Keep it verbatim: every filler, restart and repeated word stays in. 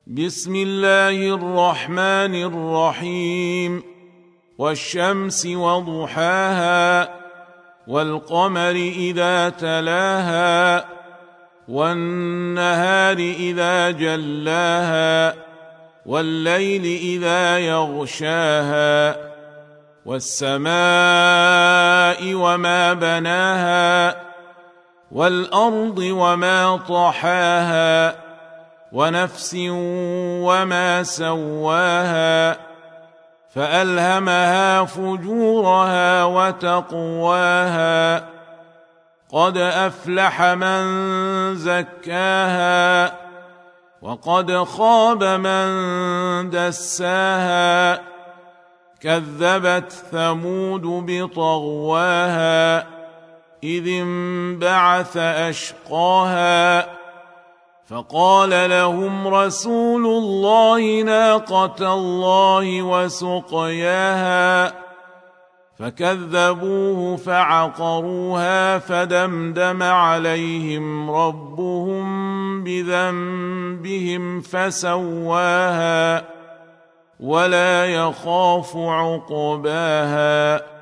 بسم الله الرحمن الرحيم. والشمس وضحاها والقمر إذا تلاها والنهار إذا جلاها والليل إذا يغشاها والسماء وما بناها والأرض وما طحاها ونفس وما سواها فألهمها فجورها وتقواها قد أفلح من زكاها وقد خاب من دساها كذبت ثمود بطغواها إذ انبعث أشقاها فقال لهم رسول الله ناقة الله وسقياها فكذبوه فعقروها فدمدم عليهم ربهم بذنبهم فسواها ولا يخاف عقباها.